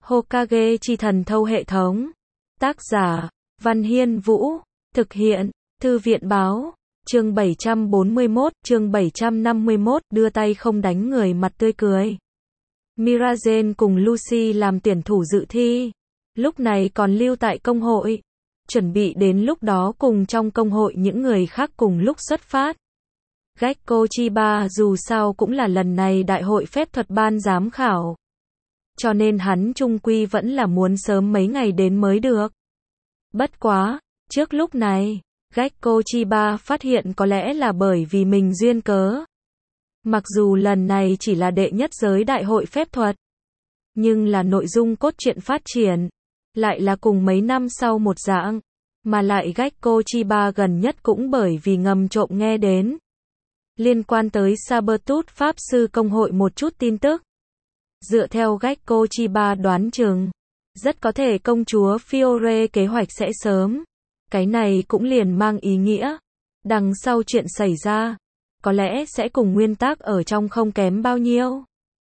Hokage chi thần thâu hệ thống. Tác giả, Văn Hiên Vũ. Thực hiện, Thư viện báo. Chương 741, chương 751, đưa tay không đánh người mặt tươi cười. Mirazen cùng Lucy làm tuyển thủ dự thi. Lúc này còn lưu tại công hội. Chuẩn bị đến lúc đó cùng trong công hội những người khác cùng lúc xuất phát. Gekko Chiba dù sao cũng là lần này đại hội phép thuật ban giám khảo. Cho nên hắn chung quy vẫn là muốn sớm mấy ngày đến mới được. Bất quá, trước lúc này, Gekko Chiba phát hiện có lẽ là bởi vì mình duyên cớ. Mặc dù lần này chỉ là đệ nhất giới đại hội phép thuật, nhưng là nội dung cốt truyện phát triển, lại là cùng mấy năm sau một dạng, mà lại Gekko Chiba gần nhất cũng bởi vì ngầm trộm nghe đến liên quan tới Sabertooth Pháp Sư Công hội một chút tin tức. Dựa theo Gekko Chiba đoán chừng, rất có thể công chúa Fiore kế hoạch sẽ sớm. Cái này cũng liền mang ý nghĩa, đằng sau chuyện xảy ra, có lẽ sẽ cùng nguyên tắc ở trong không kém bao nhiêu.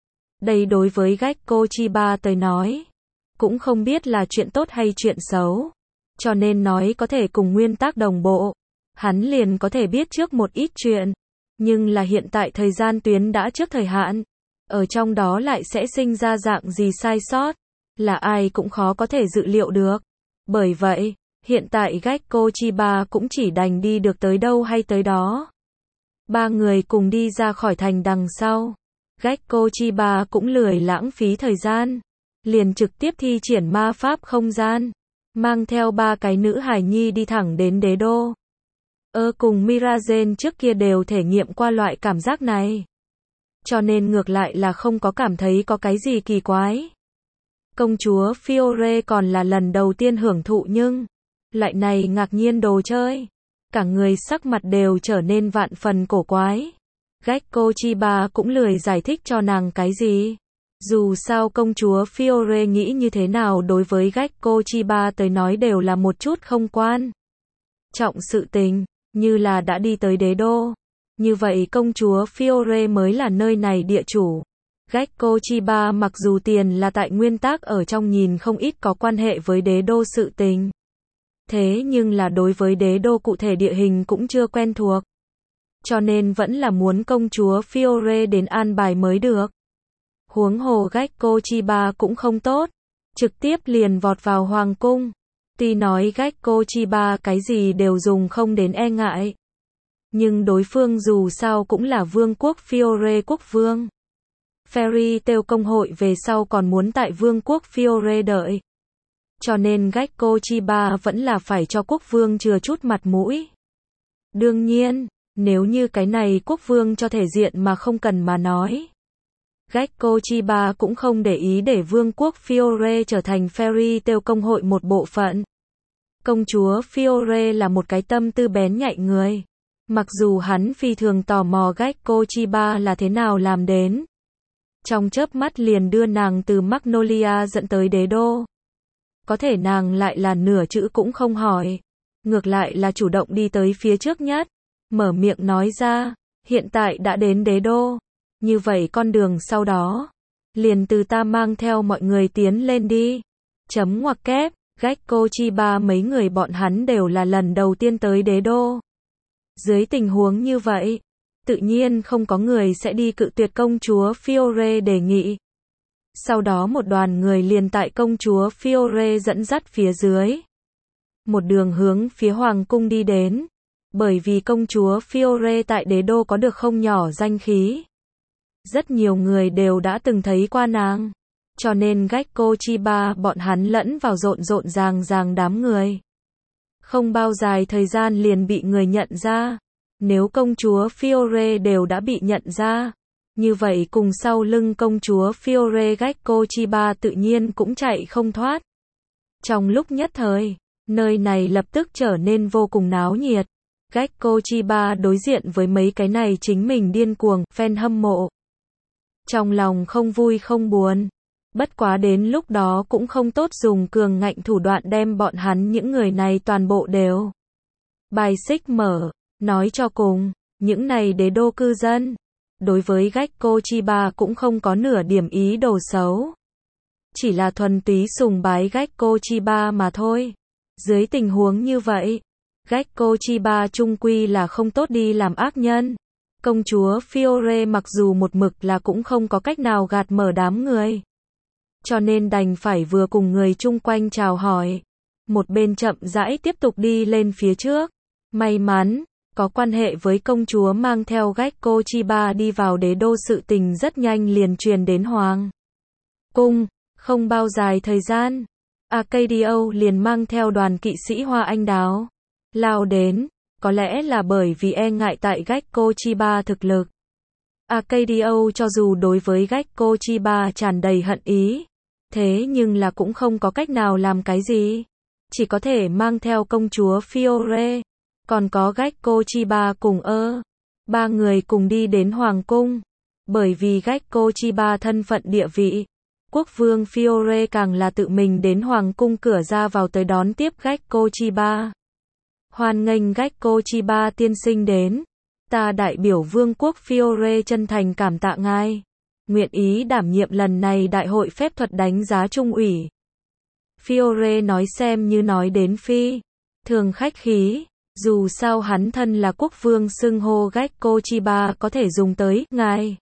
Đây đối với Gekko Chiba tới nói, cũng không biết là chuyện tốt hay chuyện xấu. Cho nên nói có thể cùng nguyên tắc đồng bộ, hắn liền có thể biết trước một ít chuyện. Nhưng là hiện tại thời gian tuyến đã trước thời hạn, ở trong đó lại sẽ sinh ra dạng gì sai sót, là ai cũng khó có thể dự liệu được. Bởi vậy, hiện tại Gekko Chiba cũng chỉ đành đi được tới đâu hay tới đó. Ba người cùng đi ra khỏi thành đằng sau. Gekko Chiba cũng lười lãng phí thời gian, liền trực tiếp thi triển ma pháp không gian, mang theo ba cái nữ hài nhi đi thẳng đến đế đô. Cùng Mirazen trước kia đều thể nghiệm qua loại cảm giác này. Cho nên ngược lại là không có cảm thấy có cái gì kỳ quái. Công chúa Fiore còn là lần đầu tiên hưởng thụ nhưng loại này ngạc nhiên đồ chơi. Cả người sắc mặt đều trở nên vạn phần cổ quái. Gekko Chiba cũng lười giải thích cho nàng cái gì. Dù sao công chúa Fiore nghĩ như thế nào đối với Gekko Chiba tới nói đều là một chút không quan trọng sự tình, như là đã đi tới đế đô. Như vậy công chúa Fiore mới là nơi này địa chủ. Gekko Chiba mặc dù tiền là tại nguyên tắc ở trong nhìn không ít có quan hệ với đế đô sự tình. Thế nhưng là đối với đế đô cụ thể địa hình cũng chưa quen thuộc. Cho nên vẫn là muốn công chúa Fiore đến an bài mới được. Huống hồ Gekko Chiba cũng không tốt, trực tiếp liền vọt vào hoàng cung. Tuy nói Gekko Chiba cái gì đều dùng không đến e ngại, nhưng đối phương dù sao cũng là vương quốc Fiore quốc vương. Fairy Tail công hội về sau còn muốn tại vương quốc Fiore đợi. Cho nên Gekko Chiba vẫn là phải cho quốc vương chừa chút mặt mũi. Đương nhiên, nếu như cái này quốc vương cho thể diện mà không cần mà nói, Gekko Chiba cũng không để ý để vương quốc Fiore trở thành Fairy Tail công hội một bộ phận. Công chúa Fiore là một cái tâm tư bén nhạy người. Mặc dù hắn phi thường tò mò Gekko Chiba là thế nào làm đến. Trong chớp mắt liền đưa nàng từ Magnolia dẫn tới đế đô. Có thể nàng lại là nửa chữ cũng không hỏi. Ngược lại là chủ động đi tới phía trước nhất. Mở miệng nói ra, hiện tại đã đến đế đô. Như vậy con đường sau đó, liền từ ta mang theo mọi người tiến lên đi. Chấm ngoặc kép, Gekko Chiba mấy người bọn hắn đều là lần đầu tiên tới đế đô. Dưới tình huống như vậy, tự nhiên không có người sẽ đi cự tuyệt công chúa Fiore đề nghị. Sau đó một đoàn người liền tại công chúa Fiore dẫn dắt phía dưới. Một đường hướng phía hoàng cung đi đến. Bởi vì công chúa Fiore tại đế đô có được không nhỏ danh khí. Rất nhiều người đều đã từng thấy qua nàng. Cho nên Gekko Chiba bọn hắn lẫn vào rộn rộn ràng đám người. Không bao dài thời gian liền bị người nhận ra. Nếu công chúa Fiore đều đã bị nhận ra, như vậy cùng sau lưng công chúa Fiore Gekko Chiba tự nhiên cũng chạy không thoát. Trong lúc nhất thời, nơi này lập tức trở nên vô cùng náo nhiệt. Gekko Chiba đối diện với mấy cái này chính mình điên cuồng, fan hâm mộ. Trong lòng không vui không buồn. Bất quá đến lúc đó cũng không tốt dùng cường ngạnh thủ đoạn đem bọn hắn những người này toàn bộ đều bài xích mở. Nói cho cùng, những này đế đô cư dân, đối với Gekko Chiba cũng không có nửa điểm ý đồ xấu. chỉ là thuần túy sùng bái Gekko Chiba mà thôi. Dưới tình huống như vậy, Gekko Chiba chung quy là không tốt đi làm ác nhân. Công chúa Fiore mặc dù một mực là cũng không có cách nào gạt mở đám người. Cho nên đành phải vừa cùng người chung quanh chào hỏi. Một bên chậm rãi tiếp tục đi lên phía trước. May mắn, có quan hệ với công chúa mang theo Gekko Chiba đi vào đế đô sự tình rất nhanh liền truyền đến Hoàng cung. Không bao dài thời gian, Arcadio liền mang theo đoàn kỵ sĩ hoa anh đào lao đến, có lẽ là bởi vì e ngại tại Gekko Chiba thực lực. Arcadio cho dù đối với Gekko Chiba tràn đầy hận ý, thế nhưng là cũng không có cách nào làm cái gì, chỉ có thể mang theo công chúa Fiore, còn có Gekko Chiba cùng ba người cùng đi đến Hoàng cung. Bởi vì Gekko Chiba thân phận địa vị, quốc vương Fiore càng là tự mình đến Hoàng cung cửa ra vào tới đón tiếp Gekko Chiba. Hoan nghênh Gekko Chiba tiên sinh đến. Ta đại biểu vương quốc Fiore chân thành cảm tạ ngài. Nguyện ý đảm nhiệm lần này đại hội phép thuật đánh giá trung ủy. Fiore nói xem như nói đến phi thường khách khí. Dù sao hắn thân là quốc vương xưng hô Gekko Chiba có thể dùng tới ngài.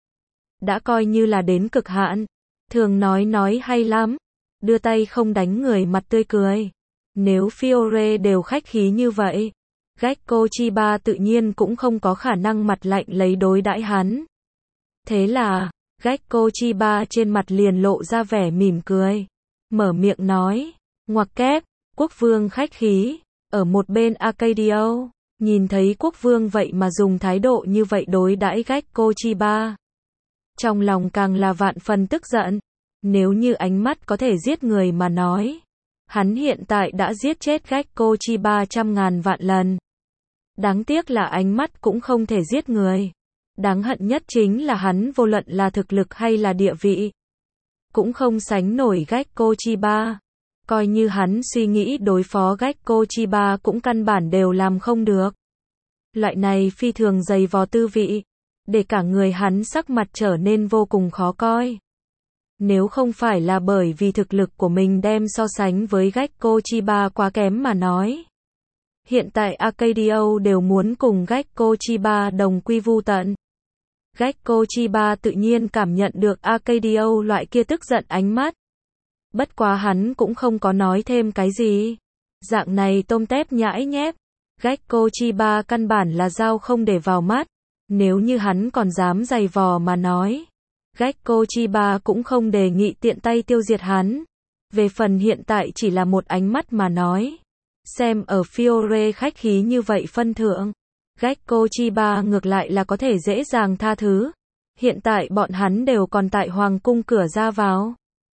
Đã coi như là đến cực hạn. Thường nói hay lắm. Đưa tay không đánh người mặt tươi cười. Nếu Fiore đều khách khí như vậy, Gekko Chiba tự nhiên cũng không có khả năng mặt lạnh lấy đối đãi hắn. Thế là, Gekko Chiba trên mặt liền lộ ra vẻ mỉm cười. Mở miệng nói, ngoặc kép, quốc vương khách khí. Ở một bên Arcadio, nhìn thấy quốc vương vậy mà dùng thái độ như vậy đối đãi Gekko Chiba. Trong lòng càng là vạn phần tức giận. Nếu như ánh mắt có thể giết người mà nói, hắn hiện tại đã giết chết Gekko Chiba trăm ngàn vạn lần. Đáng tiếc là ánh mắt cũng không thể giết người. Đáng hận nhất chính là hắn vô luận là thực lực hay là địa vị, cũng không sánh nổi Gekko Chiba. Coi như hắn suy nghĩ đối phó Gekko Chiba cũng căn bản đều làm không được. Loại này phi thường dày vò tư vị, để cả người hắn sắc mặt trở nên vô cùng khó coi. Nếu không phải là bởi vì thực lực của mình đem so sánh với Gekko Chiba quá kém mà nói, hiện tại Arcadio đều muốn cùng Gekko Chiba đồng quy vu tận. Gekko Chiba tự nhiên cảm nhận được Arcadio loại kia tức giận ánh mắt. Bất quá hắn cũng không có nói thêm cái gì. Dạng này tôm tép nhãi nhép, Gekko Chiba căn bản là dao không để vào mắt. Nếu như hắn còn dám giày vò mà nói, Gekko Chiba cũng không đề nghị tiện tay tiêu diệt hắn. Về phần hiện tại chỉ là một ánh mắt mà nói, xem ở Fiore khách khí như vậy phân thượng, Gekko Chiba ngược lại là có thể dễ dàng tha thứ. Hiện tại bọn hắn đều còn tại Hoàng cung cửa ra vào.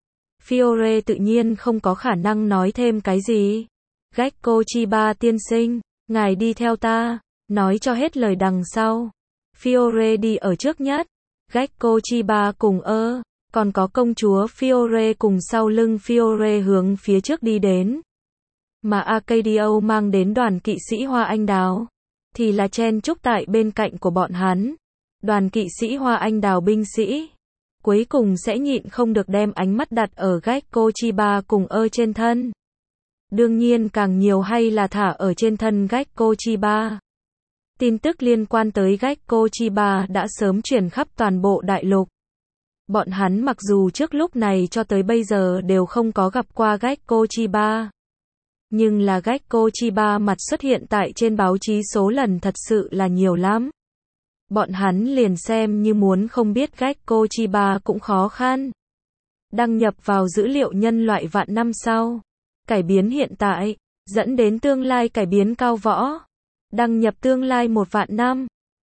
Fiore tự nhiên không có khả năng nói thêm cái gì. Gekko Chiba tiên sinh, ngài đi theo ta, nói cho hết lời đằng sau. Fiore đi ở trước nhất. Gekko Chiba cùng còn có công chúa Fiore cùng sau lưng Fiore hướng phía trước đi đến. Mà Arcadio mang đến đoàn kỵ sĩ hoa anh đào, thì là chen chúc tại bên cạnh của bọn hắn. Đoàn kỵ sĩ hoa anh đào binh sĩ, cuối cùng sẽ nhịn không được đem ánh mắt đặt ở Gekko Chiba cùng trên thân. Đương nhiên càng nhiều hay là thả ở trên thân Gekko Chiba. Tin tức liên quan tới Gekko Chiba đã sớm truyền khắp toàn bộ đại lục. Bọn hắn mặc dù trước lúc này cho tới bây giờ đều không có gặp qua Gekko Chiba, nhưng là Gekko Chiba mặt xuất hiện tại trên báo chí số lần thật sự là nhiều lắm. Bọn hắn liền xem như muốn không biết Gekko Chiba cũng khó khăn. Đăng nhập vào dữ liệu nhân loại vạn năm sau. Cải biến hiện tại, dẫn đến tương lai cải biến cao võ. Đăng nhập tương lai 1 vạn năm.